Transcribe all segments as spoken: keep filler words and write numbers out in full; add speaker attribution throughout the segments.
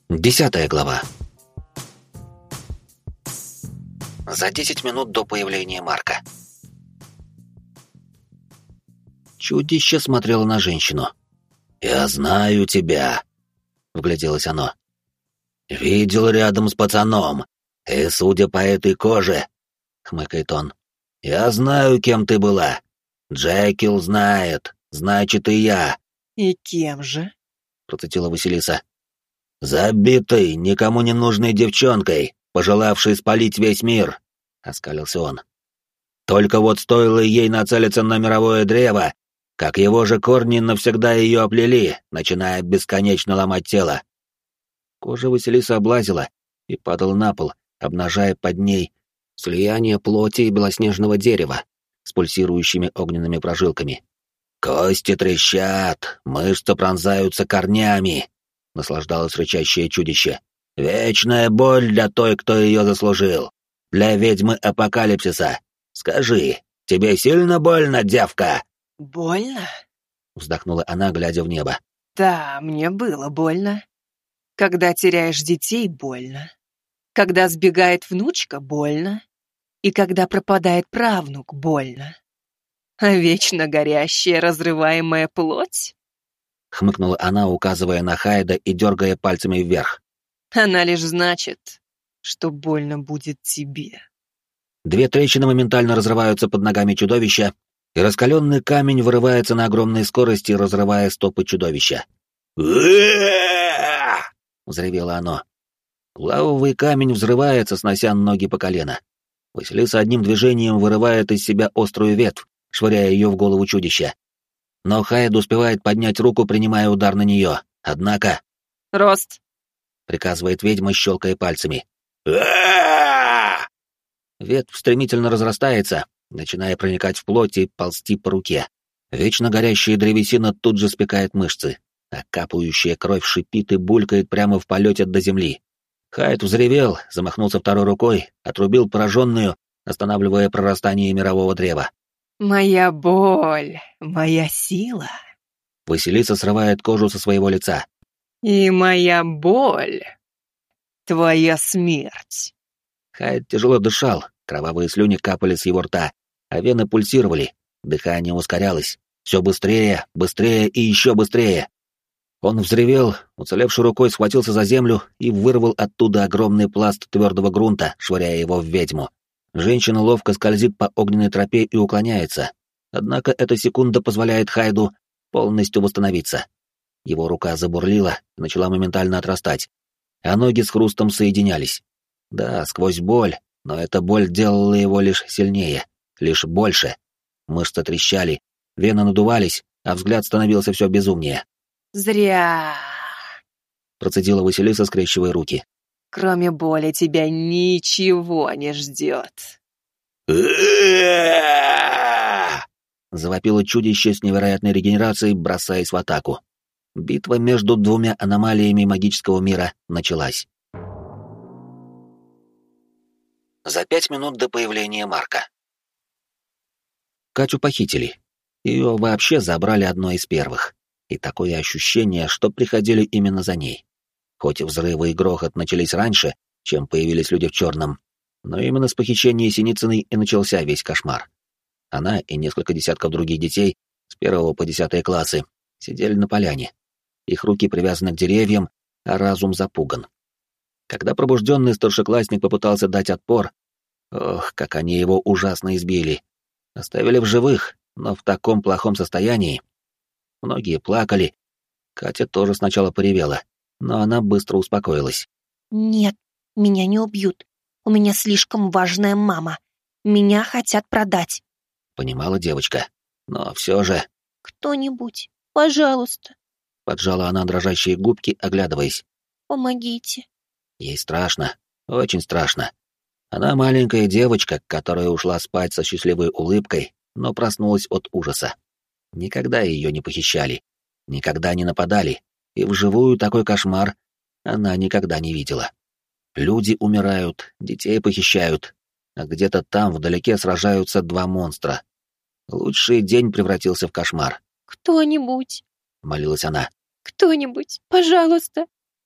Speaker 1: Десятая глава. За десять минут до появления Марка. Чудище смотрело на женщину. «Я знаю тебя», — вгляделось оно. «Видел рядом с пацаном, и, судя по этой коже», — хмыкает он, — «я знаю, кем ты была. Джекил знает, значит и я».
Speaker 2: «И кем же?»
Speaker 1: — процитила Василиса. «Забитой, никому не нужной девчонкой, пожелавшей спалить весь мир», — оскалился он. «Только вот стоило ей нацелиться на мировое древо, как его же корни навсегда ее оплели, начиная бесконечно ломать тело». Кожа Василиса облазила и падала на пол, обнажая под ней слияние плоти и белоснежного дерева с пульсирующими огненными прожилками. «Кости трещат, мышцы пронзаются корнями», — наслаждалось рычащее чудище. «Вечная боль для той, кто ее заслужил. Для ведьмы апокалипсиса. Скажи, тебе сильно больно, девка?»
Speaker 2: «Больно?»
Speaker 1: — вздохнула она, глядя в небо.
Speaker 2: «Да, мне было больно. Когда теряешь детей, больно. Когда сбегает внучка, больно. И когда пропадает правнук, больно. А вечно горящая, разрываемая плоть?»
Speaker 1: — хмыкнула она, указывая на Хайда и дергая пальцами вверх.
Speaker 2: «Она лишь значит, что больно будет тебе».
Speaker 1: Две трещины моментально разрываются под ногами чудовища, и раскаленный камень вырывается на огромной скорости, разрывая стопы чудовища. Взревело оно. Лавовый камень взрывается, снося ноги по колено. Василиса одним движением вырывает из себя острую ветвь, швыряя ее в голову чудища. Но Хайд успевает поднять руку, принимая удар на нее. Однако...
Speaker 2: «Рост!»
Speaker 1: — приказывает ведьма, щелкая пальцами. Ветвь стремительно разрастается, начиная проникать в плоть и ползти по руке. Вечно горящая древесина тут же спекает мышцы, а капающая кровь шипит и булькает прямо в полете до земли. Хайд взревел, замахнулся второй рукой, отрубил пораженную, останавливая прорастание мирового древа.
Speaker 2: «Моя боль, моя сила».
Speaker 1: Василиса срывает кожу со своего лица.
Speaker 2: «И моя боль, твоя смерть».
Speaker 1: Хайд тяжело дышал, кровавые слюни капали с его рта, а вены пульсировали, дыхание ускорялось. Все быстрее, быстрее и еще быстрее. Он взревел, уцелевшей рукой схватился за землю и вырвал оттуда огромный пласт твердого грунта, швыряя его в ведьму. Женщина ловко скользит по огненной тропе и уклоняется, однако эта секунда позволяет Хайду полностью восстановиться. Его рука забурлила и начала моментально отрастать, а ноги с хрустом соединялись. Да, сквозь боль, но эта боль делала его лишь сильнее, лишь больше. Мышцы трещали, вены надувались, а взгляд становился все безумнее.
Speaker 2: «Зря!»
Speaker 1: — процедила Василиса, скрещивая руки.
Speaker 2: «Кроме боли тебя ничего не ждет».
Speaker 1: Завопило чудище с невероятной регенерацией, бросаясь в атаку. Битва между двумя аномалиями магического мира началась. За пять минут до появления Марка. Катю похитили. Ее вообще забрали одной из первых. И такое ощущение, что приходили именно за ней. Хоть взрывы и грохот начались раньше, чем появились люди в черном, но именно с похищения Синицыной и начался весь кошмар. Она и несколько десятков других детей с первого по десятые классы сидели на поляне. Их руки привязаны к деревьям, а разум запуган. Когда пробужденный старшеклассник попытался дать отпор, ох, как они его ужасно избили. Оставили в живых, но в таком плохом состоянии. Многие плакали. Катя тоже сначала поревела, но она быстро успокоилась.
Speaker 3: «Нет, меня не убьют. У меня слишком важная мама. Меня хотят продать».
Speaker 1: Понимала девочка, но все же...
Speaker 3: «Кто-нибудь, пожалуйста».
Speaker 1: Поджала она дрожащие губки, оглядываясь.
Speaker 3: «Помогите».
Speaker 1: Ей страшно, очень страшно. Она маленькая девочка, которая ушла спать со счастливой улыбкой, но проснулась от ужаса. Никогда ее не похищали, никогда не нападали, и вживую такой кошмар она никогда не видела. Люди умирают, детей похищают, а где-то там вдалеке сражаются два монстра. Лучший день превратился в кошмар.
Speaker 3: «Кто-нибудь»,
Speaker 1: — молилась она.
Speaker 3: «кто-нибудь, пожалуйста».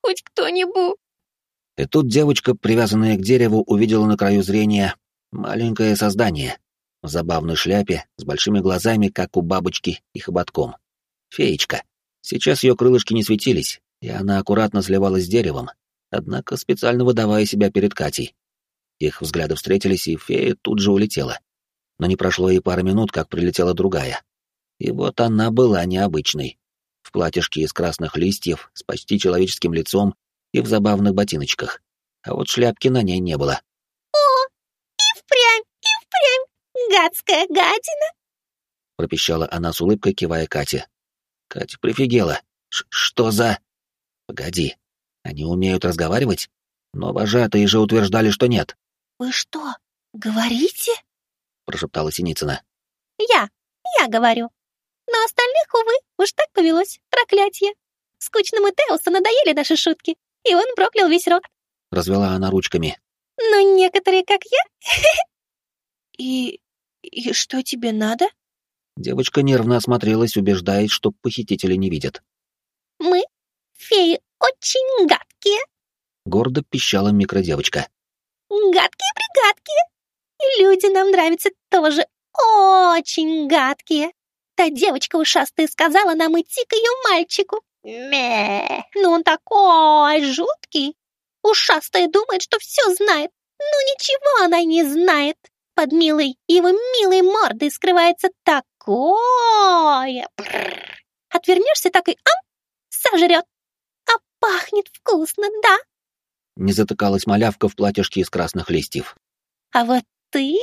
Speaker 3: хоть кто-нибудь.
Speaker 1: И тут девочка, привязанная к дереву, увидела на краю зрения маленькое создание в забавной шляпе с большими глазами, как у бабочки, и хоботком. Феечка. Сейчас ее крылышки не светились, и она аккуратно сливалась с деревом, однако специально выдавая себя перед Катей. Их взгляды встретились, и фея тут же улетела. Но не прошло и пары минут, как прилетела другая. И вот она была необычной. В платьишке из красных листьев, с почти человеческим лицом и в забавных ботиночках. А вот шляпки на ней не было.
Speaker 3: «О, и впрямь, и впрямь, гадская гадина!»
Speaker 1: Пропищала она с улыбкой, кивая Кате. Катя прифигела. Ш что за... Погоди, они умеют разговаривать? Но вожатые же утверждали, что нет.
Speaker 3: «Вы что, говорите?»
Speaker 1: Прошептала Синицына.
Speaker 3: «Я, я говорю. Но остальных, увы, уж так повелось, проклятье. Скучному Теусу надоели наши шутки, и он проклял весь род».
Speaker 1: Развела она ручками.
Speaker 3: «Но некоторые, как я...»
Speaker 2: И... и что тебе надо?
Speaker 1: Девочка нервно осмотрелась, убеждаясь, что похитители не видят.
Speaker 3: «Мы, феи, очень гадкие.
Speaker 1: Гордо пищала микродевочка.
Speaker 3: Гадкие-пригадкие. И люди нам нравятся тоже очень гадкие. Та девочка ушастая сказала нам идти к ее мальчику. Мэ, ну он такой жуткий. Ушастая думает, что все знает, но ничего она не знает. Под милой его милой мордой скрывается такое. Бррр. Отвернешься, так и ам, сожрет. А пахнет вкусно, да?
Speaker 1: Не затыкалась малявка в платьишке из красных листьев.
Speaker 3: А вот ты...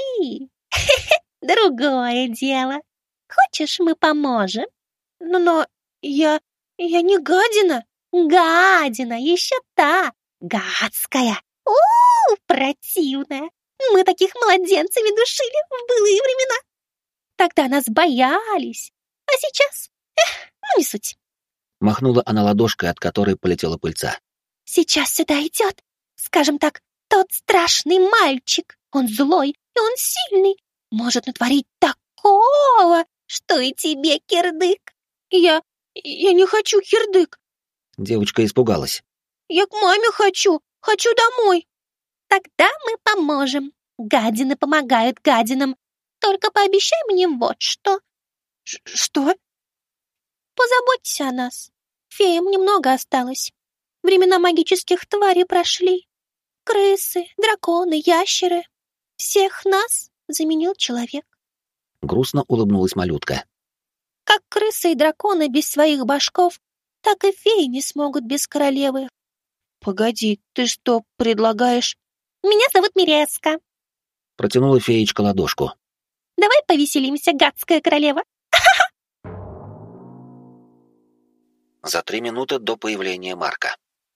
Speaker 3: другое дело. Хочешь, мы поможем?
Speaker 2: Но, но я... я не гадина.
Speaker 3: Гадина, еще та. Гадская. У-у-у, противная. Мы таких младенцами душили в былые времена. Тогда нас боялись. А сейчас... Эх, ну не суть.
Speaker 1: Махнула она ладошкой, от которой полетела пыльца.
Speaker 3: Сейчас сюда идет, скажем так, тот страшный мальчик. Он злой, и он сильный. Может натворить такого, что и тебе, кирдык.
Speaker 2: Я... я не хочу кирдык.
Speaker 1: Девочка испугалась.
Speaker 2: Я к маме хочу. Хочу домой.
Speaker 3: Тогда мы поможем. Гадины помогают гадинам. Только пообещай мне вот что.
Speaker 2: Ш что?
Speaker 3: Позаботься о нас. Феям немного осталось. Времена магических тварей прошли. Крысы, драконы, ящеры. Всех нас заменил человек.
Speaker 1: Грустно улыбнулась малютка.
Speaker 3: Как крысы и драконы без своих башков, так и феи не смогут без королевы.
Speaker 2: Погоди, ты что предлагаешь?
Speaker 3: Меня зовут Миреска.
Speaker 1: Протянула феечка ладошку.
Speaker 3: Давай повеселимся, гадская королева.
Speaker 1: За три минуты до появления Марка.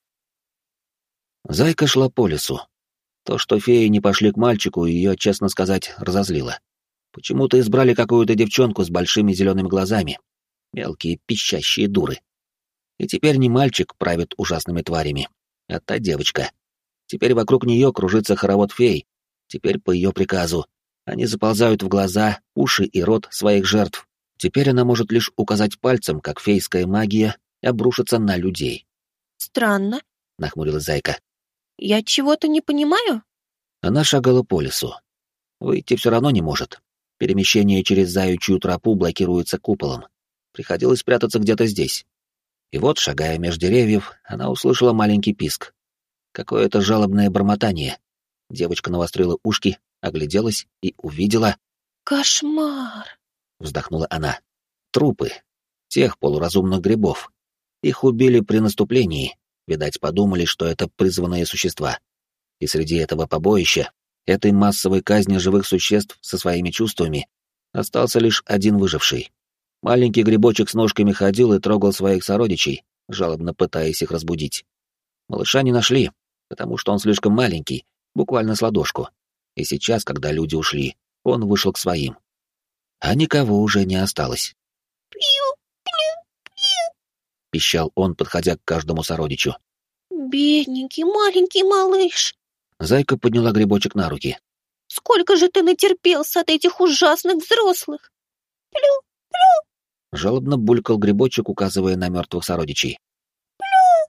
Speaker 1: Зайка шла по лесу. То, что феи не пошли к мальчику, ее, честно сказать, разозлило. Почему-то избрали какую-то девчонку с большими зелеными глазами. Мелкие пищащие дуры. И теперь не мальчик правит ужасными тварями, а та девочка. Теперь вокруг нее кружится хоровод фей. Теперь по ее приказу. Они заползают в глаза, уши и рот своих жертв. Теперь она может лишь указать пальцем, как фейская магия обрушится на людей.
Speaker 2: Странно.
Speaker 1: Нахмурилась Зайка.
Speaker 2: Я чего-то не понимаю?
Speaker 1: Она шагала по лесу. Выйти все равно не может. Перемещение через заячью тропу блокируется куполом. Приходилось прятаться где-то здесь. И вот, шагая меж деревьев, она услышала маленький писк. Какое-то жалобное бормотание. Девочка навострила ушки, огляделась и увидела...
Speaker 2: «Кошмар!»
Speaker 1: — вздохнула она. «Трупы. Тех полуразумных грибов. Их убили при наступлении. Видать, подумали, что это призванные существа. И среди этого побоища, этой массовой казни живых существ со своими чувствами, остался лишь один выживший. Маленький грибочек с ножками ходил и трогал своих сородичей, жалобно пытаясь их разбудить. Малыша не нашли, потому что он слишком маленький, буквально с ладошку. И сейчас, когда люди ушли, он вышел к своим. А никого уже не осталось.
Speaker 3: Пью, пью, пью.
Speaker 1: Пищал он, подходя к каждому сородичу.
Speaker 3: Бедненький маленький малыш.
Speaker 1: Зайка подняла грибочек на руки.
Speaker 3: Сколько же ты натерпелся от этих ужасных взрослых? Плю, плю.
Speaker 1: Жалобно булькал грибочек, указывая на мертвых сородичей.
Speaker 3: Плю.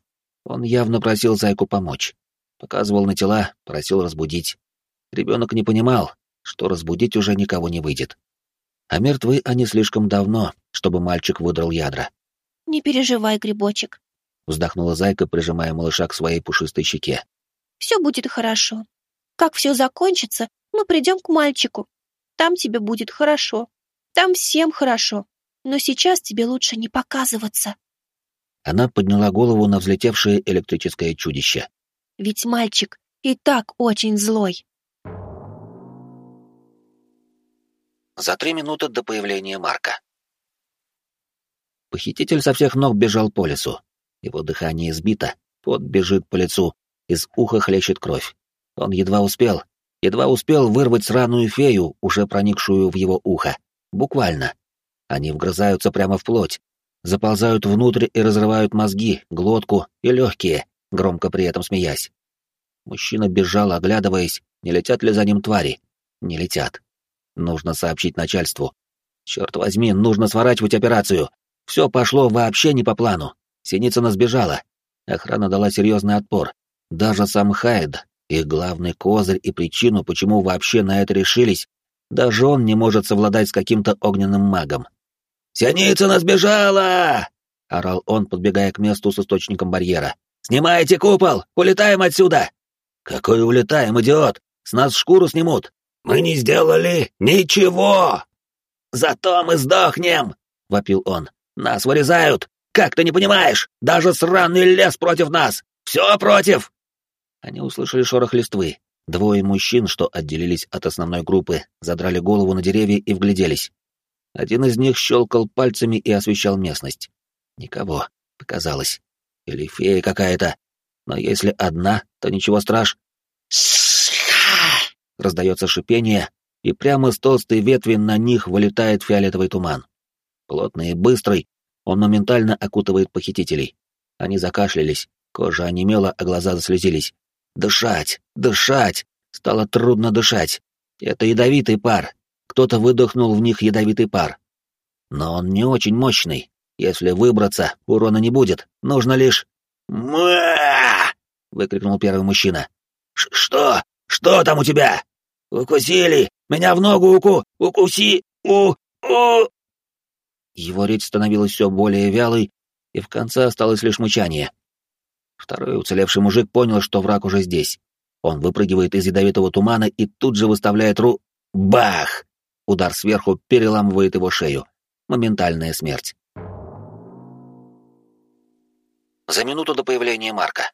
Speaker 1: Он явно просил зайку помочь. Показывал на тела, просил разбудить. Ребенок не понимал, что разбудить уже никого не выйдет. А мертвы они слишком давно, чтобы мальчик выдрал ядра.
Speaker 3: «Не переживай, грибочек»,
Speaker 1: — вздохнула зайка, прижимая малыша к своей пушистой щеке.
Speaker 3: «Все будет хорошо. Как все закончится, мы придем к мальчику. Там тебе будет хорошо. Там всем хорошо. Но сейчас тебе лучше не показываться».
Speaker 1: Она подняла голову на взлетевшее электрическое чудище.
Speaker 3: «Ведь мальчик и так очень злой».
Speaker 1: За три минуты до появления Марка. Похититель со всех ног бежал по лесу. Его дыхание сбито, пот бежит по лицу, из уха хлещет кровь. Он едва успел, едва успел вырвать сраную фею, уже проникшую в его ухо. Буквально. Они вгрызаются прямо в плоть, заползают внутрь и разрывают мозги, глотку и легкие, громко при этом смеясь. Мужчина бежал, оглядываясь, не летят ли за ним твари. Не летят. Нужно сообщить начальству. Черт возьми, нужно сворачивать операцию. Все пошло вообще не по плану. Синицына сбежала. Охрана дала серьезный отпор. Даже сам Хайд, их главный козырь и причину, почему вообще на это решились, даже он не может совладать с каким-то огненным магом. «Синицына сбежала!» — орал он, подбегая к месту с источником барьера. «Снимайте купол! Улетаем отсюда!» «Какой улетаем, идиот? С нас шкуру снимут!» «Мы не сделали ничего!» «Зато мы сдохнем!» — вопил он. «Нас вырезают! Как ты не понимаешь? Даже сраный лес против нас! Все против!» Они услышали шорох листвы. Двое мужчин, что отделились от основной группы, задрали голову на деревья и вгляделись. Один из них щелкал пальцами и освещал местность. Никого, показалось. Или фея какая-то. Но если одна, то ничего страшного. Раздается шипение, и прямо с толстой ветви на них вылетает фиолетовый туман. Плотный и быстрый, он моментально окутывает похитителей. Они закашлялись, кожа онемела, а глаза заслезились. Дышать, дышать! Стало трудно дышать. Это ядовитый пар. Кто-то выдохнул в них ядовитый пар. Но он не очень мощный. Если выбраться, урона не будет. Нужно лишь... «Ма!» — выкрикнул первый мужчина. «Что? Что там у тебя? Укусили! Меня в ногу уку... Укуси... У... У...» Его речь становилась все более вялой, и в конце осталось лишь мычание. Второй уцелевший мужик понял, что враг уже здесь. Он выпрыгивает из ядовитого тумана и тут же выставляет ру... Бах! Удар сверху переламывает его шею. Моментальная смерть. За минуту до появления Марка.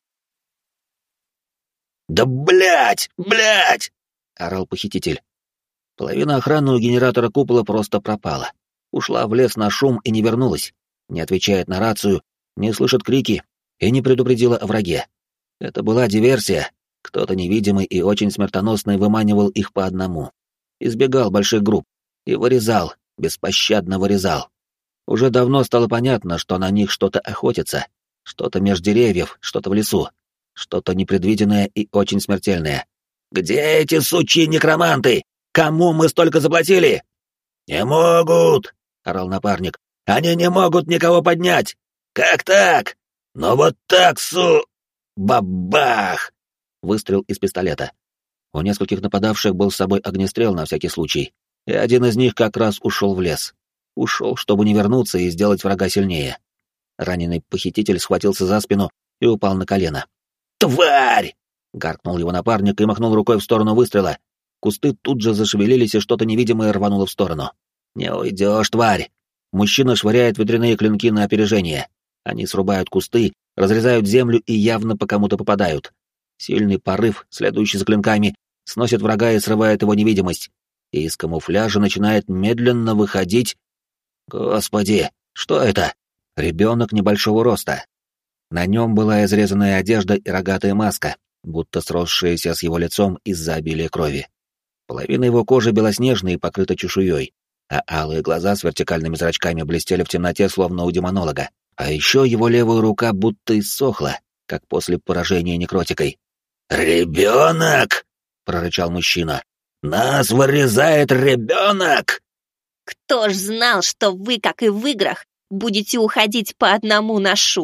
Speaker 1: «Да блять! Блять!» — орал похититель. Половина охраны у генератора купола просто пропала. Ушла в лес на шум и не вернулась. Не отвечает на рацию, не слышит крики и не предупредила о враге. Это была диверсия. Кто-то невидимый и очень смертоносный выманивал их по одному. Избегал больших групп и вырезал, беспощадно вырезал. Уже давно стало понятно, что на них что-то охотится. Что-то меж деревьев, что-то в лесу. Что-то непредвиденное и очень смертельное. «Где эти сучьи некроманты? Кому мы столько заплатили?» «Не могут!» — орал напарник. «Они не могут никого поднять! Как так? Ну вот так, су...» Бабах! Выстрел из пистолета. У нескольких нападавших был с собой огнестрел на всякий случай, и один из них как раз ушел в лес. Ушел, чтобы не вернуться и сделать врага сильнее. Раненый похититель схватился за спину и упал на колено. «Тварь!» — гаркнул его напарник и махнул рукой в сторону выстрела. Кусты тут же зашевелились, и что-то невидимое рвануло в сторону. «Не уйдешь, тварь!» Мужчина швыряет ветряные клинки на опережение. Они срубают кусты, разрезают землю и явно по кому-то попадают. Сильный порыв, следующий за клинками, сносит врага и срывает его невидимость. И из камуфляжа начинает медленно выходить... Господи, что это? Ребенок небольшого роста. На нем была изрезанная одежда и рогатая маска, будто сросшаяся с его лицом из-за обилия крови. Половина его кожи белоснежной и покрыта чешуей, а алые глаза с вертикальными зрачками блестели в темноте, словно у демонолога. А еще его левая рука будто иссохла, как после поражения некротикой. «Ребенок!» — прорычал мужчина. «Нас вырезает ребенок!»
Speaker 3: «Кто ж знал, что вы, как и в играх, будете уходить по одному на шум?»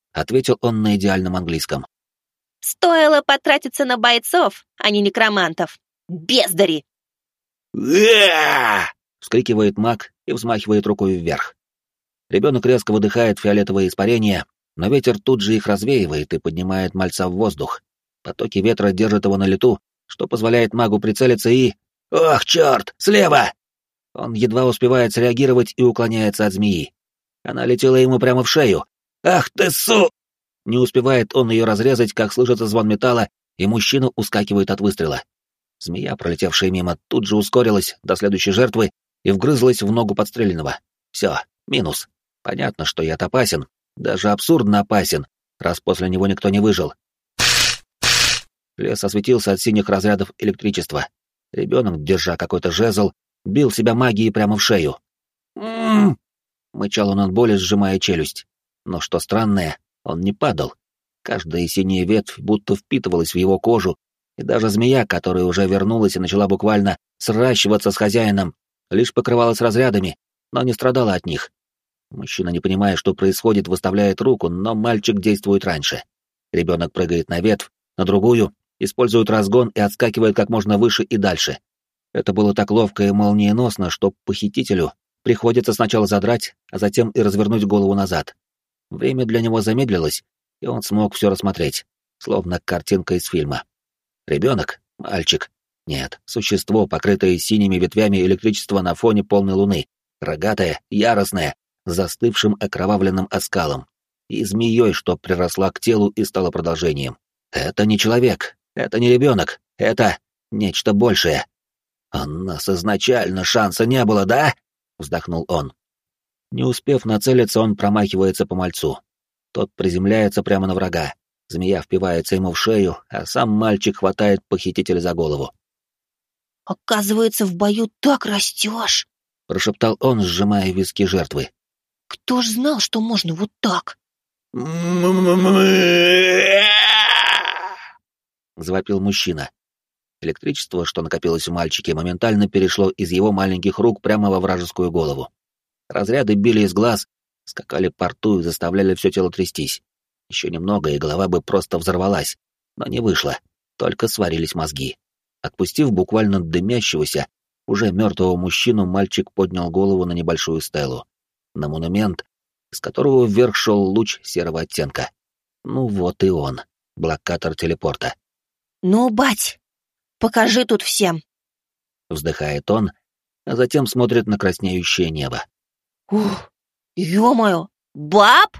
Speaker 1: — ответил он на идеальном английском.
Speaker 3: Стоило потратиться на бойцов, а не некромантов. Бездари!
Speaker 1: «Уа!» — вскрикивает маг и взмахивает рукой вверх. Ребенок резко выдыхает фиолетовые испарения, но ветер тут же их развеивает и поднимает мальца в воздух. Потоки ветра держат его на лету, что позволяет магу прицелиться и... «Ох, черт! Слева!» Он едва успевает среагировать и уклоняется от змеи. Она летела ему прямо в шею. «Ах ты, су!» Не успевает он ее разрезать, как слышится звон металла, и мужчина ускакивает от выстрела. Змея, пролетевшая мимо, тут же ускорилась до следующей жертвы и вгрызлась в ногу подстреленного. Все, минус. Понятно, что яд опасен, даже абсурдно опасен, раз после него никто не выжил. Лес осветился от синих разрядов электричества. Ребенок, держа какой-то жезл, бил себя магией прямо в шею. «М-м-м!» мычал он от боли, сжимая челюсть. Но что странное, он не падал. Каждая синяя ветвь будто впитывалась в его кожу, и даже змея, которая уже вернулась и начала буквально сращиваться с хозяином, лишь покрывалась разрядами, но не страдала от них. Мужчина, не понимая, что происходит, выставляет руку, но мальчик действует раньше. Ребенок прыгает на ветвь, на другую, использует разгон и отскакивает как можно выше и дальше. Это было так ловко и молниеносно, что похитителю приходится сначала задрать, а затем и развернуть голову назад. Время для него замедлилось, и он смог все рассмотреть, словно картинка из фильма. Ребенок? Мальчик? Нет, существо, покрытое синими ветвями электричества на фоне полной луны, рогатое, яростное, с застывшим окровавленным оскалом, и змеей, что приросла к телу и стала продолжением. Это не человек, это не ребенок, это нечто большее. «У нас изначально шанса не было, да?» — вздохнул он. Не успев нацелиться, он промахивается по мальцу. Тот приземляется прямо на врага. Змея впивается ему в шею, а сам мальчик хватает похитителя за голову.
Speaker 3: «Оказывается, в бою так растешь!»
Speaker 1: — прошептал он, сжимая виски жертвы.
Speaker 3: «Кто ж знал, что можно вот так?»
Speaker 1: Завопил мужчина. Электричество, что накопилось у мальчика, моментально перешло из его маленьких рук прямо во вражескую голову. Разряды били из глаз, скакали по рту и заставляли все тело трястись. Еще немного, и голова бы просто взорвалась, но не вышло, только сварились мозги. Отпустив буквально дымящегося, уже мертвого мужчину, мальчик поднял голову на небольшую стелу, на монумент, из которого вверх шел луч серого оттенка. Ну вот и он, блокатор телепорта.
Speaker 3: «Ну, бать, покажи тут всем!»
Speaker 1: Вздыхает он, а затем смотрит на краснеющее небо.
Speaker 3: «Ух, ё-моё, баб!»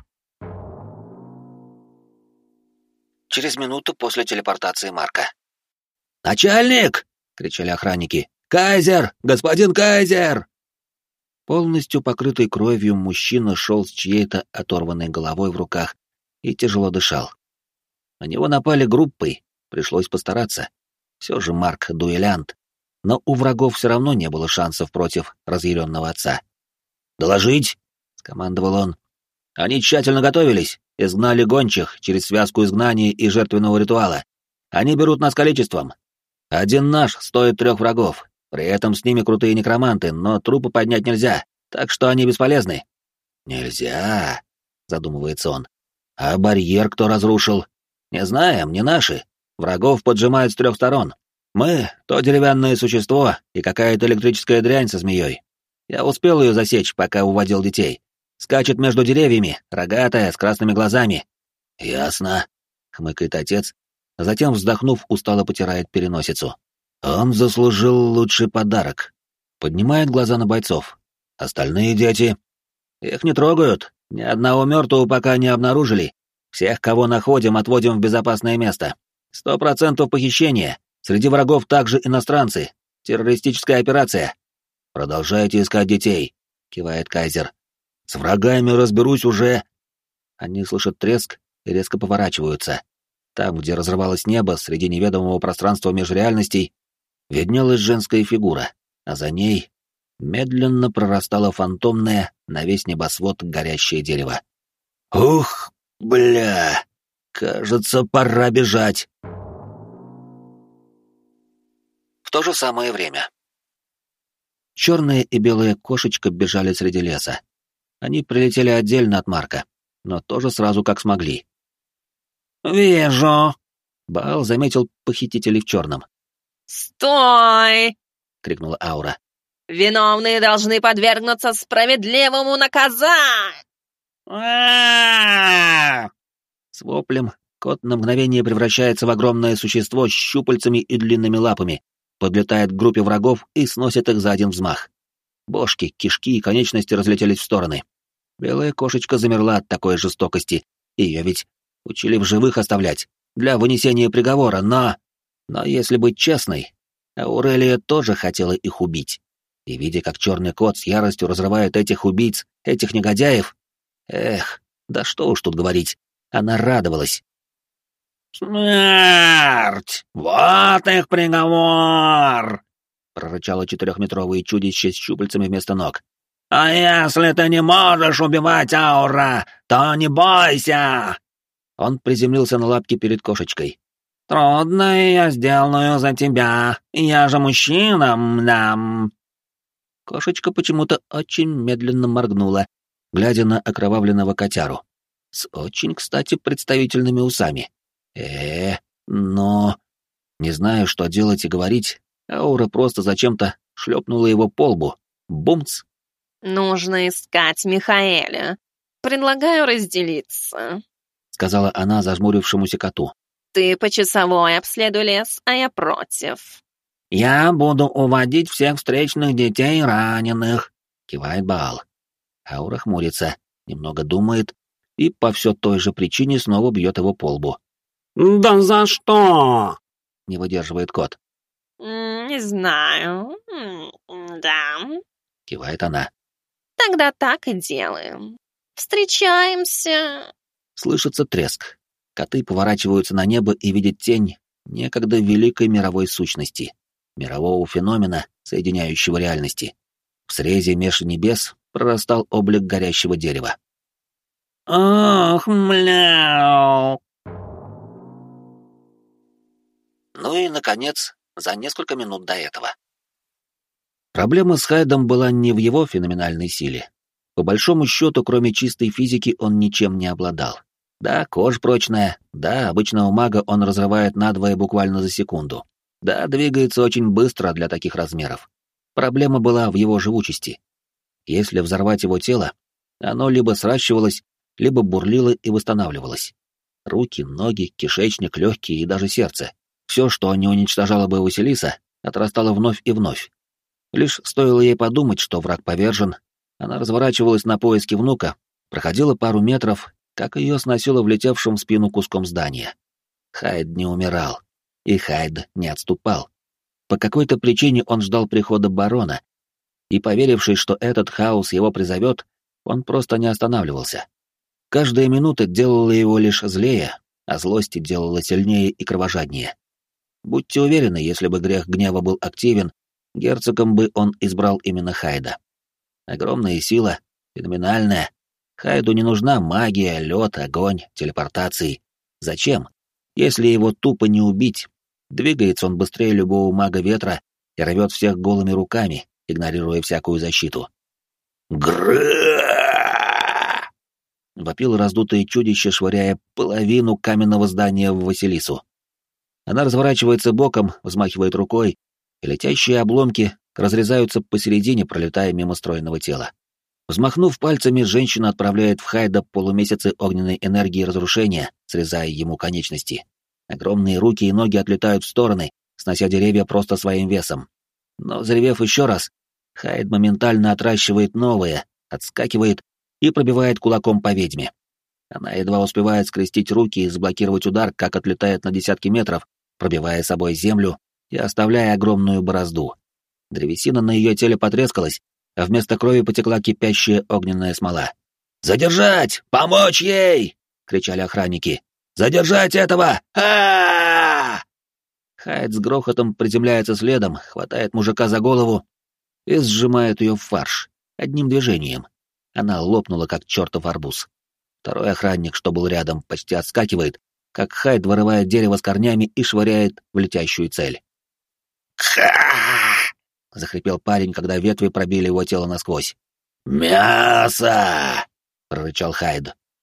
Speaker 1: Через минуту после телепортации Марка. «Начальник!» — кричали охранники. «Кайзер! Господин Кайзер!» Полностью покрытый кровью мужчина шел с чьей-то оторванной головой в руках и тяжело дышал. На него напали группой, пришлось постараться. Все же Марк — дуэлянт, но у врагов все равно не было шансов против разъяренного отца. «Доложить!» — скомандовал он. «Они тщательно готовились, изгнали гончих через связку изгнания и жертвенного ритуала. Они берут нас количеством. Один наш стоит трех врагов, при этом с ними крутые некроманты, но трупы поднять нельзя, так что они бесполезны». «Нельзя», — задумывается он. «А барьер кто разрушил?» «Не знаем, не наши. Врагов поджимают с трех сторон. Мы — то деревянное существо и какая-то электрическая дрянь со змеей. Я успел ее засечь, пока уводил детей. Скачет между деревьями, рогатая, с красными глазами». «Ясно», — хмыкает отец, а затем, вздохнув, устало потирает переносицу. «Он заслужил лучший подарок». Поднимает глаза на бойцов. «Остальные дети?» «Их не трогают. Ни одного мертвого пока не обнаружили. Всех, кого находим, отводим в безопасное место. Сто процентов похищения. Среди врагов также иностранцы. Террористическая операция». «Продолжайте искать детей», — кивает Кайзер. «С врагами разберусь уже». Они слышат треск и резко поворачиваются. Там, где разрывалось небо, среди неведомого пространства межреальностей, виднелась женская фигура, а за ней медленно прорастало фантомное на весь небосвод горящее дерево. «Ух, бля! Кажется, пора бежать!» В то же самое время. Черная и белая кошечка бежали среди леса. Они прилетели отдельно от Марка. но тоже сразу как смогли.
Speaker 4: «Вижу!»
Speaker 1: — Баал заметил похитителей в черном.
Speaker 2: «Стой!» —
Speaker 1: крикнула Аура.
Speaker 2: «Виновные должны подвергнуться справедливому наказанию!»
Speaker 1: С воплем кот на мгновение превращается в огромное существо с щупальцами и длинными лапами, подлетает к группе врагов и сносит их за один взмах. Бошки, кишки и конечности разлетелись в стороны. Белая кошечка замерла от такой жестокости. Ее ведь учили в живых оставлять, для вынесения приговора, но... Но если быть честной, Аурелия тоже хотела их убить. И видя, как черный кот с яростью разрывает этих убийц, этих негодяев... Эх, да что уж тут говорить, она радовалась.
Speaker 4: «Смерть! Вот их приговор!» — прорычало четырехметровое чудище с щупальцами вместо ног. «А если ты не можешь убивать, Аура, то не бойся!»
Speaker 1: Он приземлился на лапки перед кошечкой.
Speaker 4: «Трудно, и я сделаю за тебя. Я же мужчина, мдам!»
Speaker 1: Кошечка почему-то очень медленно моргнула, глядя на окровавленного котяру. С очень, кстати, представительными усами. э но... Не знаю, что делать и говорить, Аура просто зачем-то шлепнула его по лбу. Бумц!
Speaker 2: «Нужно искать Михаэля. Предлагаю разделиться»,
Speaker 1: — сказала она зажмурившемуся коту.
Speaker 2: «Ты по часовой обследуй лес, а я против».
Speaker 4: «Я буду уводить всех встречных детей и раненых»,
Speaker 1: — кивает Баал. Аура хмурится, немного думает и по все той же причине снова бьет его по лбу.
Speaker 4: «Да за что?»
Speaker 1: — не выдерживает кот.
Speaker 2: «Не знаю. Да»,
Speaker 1: — кивает она.
Speaker 2: «Тогда так и делаем. Встречаемся».
Speaker 1: Слышится треск. Коты поворачиваются на небо и видят тень некогда великой мировой сущности, мирового феномена, соединяющего реальности. В срезе меж небес прорастал облик горящего дерева.
Speaker 4: «Ох, мляу!»
Speaker 1: Ну и, наконец, за несколько минут до этого. Проблема с Хайдом была не в его феноменальной силе. По большому счету, кроме чистой физики, он ничем не обладал. Да, кожа прочная, да, обычного мага он разрывает надвое буквально за секунду. Да, двигается очень быстро для таких размеров. Проблема была в его живучести. Если взорвать его тело, оно либо сращивалось, либо бурлило и восстанавливалось. Руки, ноги, кишечник, легкие и даже сердце. Все, что не уничтожало бы Василиса, отрастало вновь и вновь. Лишь стоило ей подумать, что враг повержен, она разворачивалась на поиски внука, проходила пару метров, как ее сносило влетевшим в спину куском здания. Хайд не умирал, и Хайд не отступал. По какой-то причине он ждал прихода барона, и, поверившись, что этот хаос его призовет, он просто не останавливался. Каждая минута делала его лишь злее, а злости делала сильнее и кровожаднее. Будьте уверены, если бы грех гнева был активен, герцогом бы он избрал именно Хайда. Огромная сила, феноменальная. Хайду не нужна магия, лед, огонь, телепортации. Зачем? Если его тупо не убить, двигается он быстрее любого мага ветра и рвет всех голыми руками, игнорируя всякую защиту.
Speaker 4: «Гры!»
Speaker 1: — вопило раздутое чудище, швыряя половину каменного здания в Василису. Она разворачивается боком, взмахивает рукой, и летящие обломки разрезаются посередине, пролетая мимо стройного тела. Взмахнув пальцами, женщина отправляет в Хайда полумесяцы огненной энергии разрушения, срезая ему конечности. Огромные руки и ноги отлетают в стороны, снося деревья просто своим весом. Но, взревев еще раз, Хайд моментально отращивает новые, отскакивает и пробивает кулаком по ведьме. Она едва успевает скрестить руки и заблокировать удар, как отлетает на десятки метров, пробивая собой землю и оставляя огромную борозду. Древесина на ее теле потрескалась, а вместо крови потекла кипящая огненная смола. «Задержать! Помочь ей!» — кричали охранники. «Задержать этого! а Хайд с грохотом приземляется следом, хватает мужика за голову и сжимает ее в фарш, одним движением. Она лопнула, как чертов арбуз. Второй охранник, что был рядом, почти отскакивает, как Хайд вырывает дерево с корнями и швыряет в летящую цель.
Speaker 4: «Ха!»
Speaker 1: — захрипел парень, когда ветви пробили его тело насквозь.
Speaker 4: «Мясо!»
Speaker 1: — прорычал Хайд.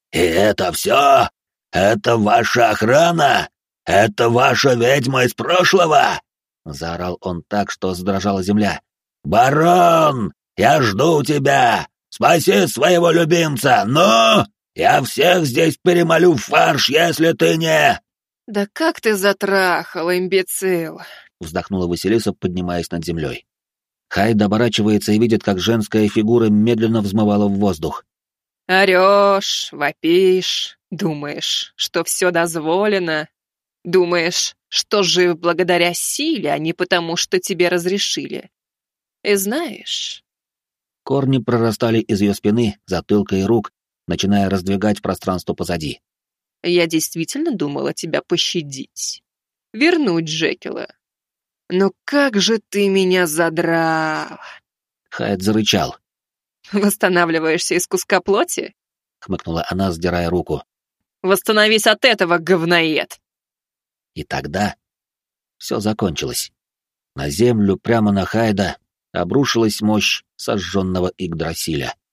Speaker 1: И это все? Это ваша охрана? Это ваша ведьма из прошлого?» Заорал он так, что задрожала земля. «Барон, я жду тебя! Спаси своего любимца! Ну, я всех здесь перемолю в фарш, если ты не...»
Speaker 2: «Да как ты затрахал, имбецил!»
Speaker 1: — вздохнула Василиса, поднимаясь над землей. Хайд оборачивается и видит, как женская фигура медленно взмывала в воздух.
Speaker 2: Орешь, вопишь, думаешь, что все дозволено, думаешь, что жив благодаря силе, а не потому, что тебе разрешили. И знаешь...»
Speaker 1: Корни прорастали из ее спины, затылка и рук, начиная раздвигать пространство позади.
Speaker 2: «Я действительно думала тебя пощадить, вернуть Джекила. Но как же ты меня задрал!»
Speaker 1: Хайд зарычал.
Speaker 2: «Восстанавливаешься из куска плоти?»
Speaker 1: — хмыкнула она, сдирая руку.
Speaker 2: «Восстановись от этого, говноед!»
Speaker 1: И тогда все закончилось. На землю, прямо на Хайда, обрушилась мощь сожженного Игдрасиля.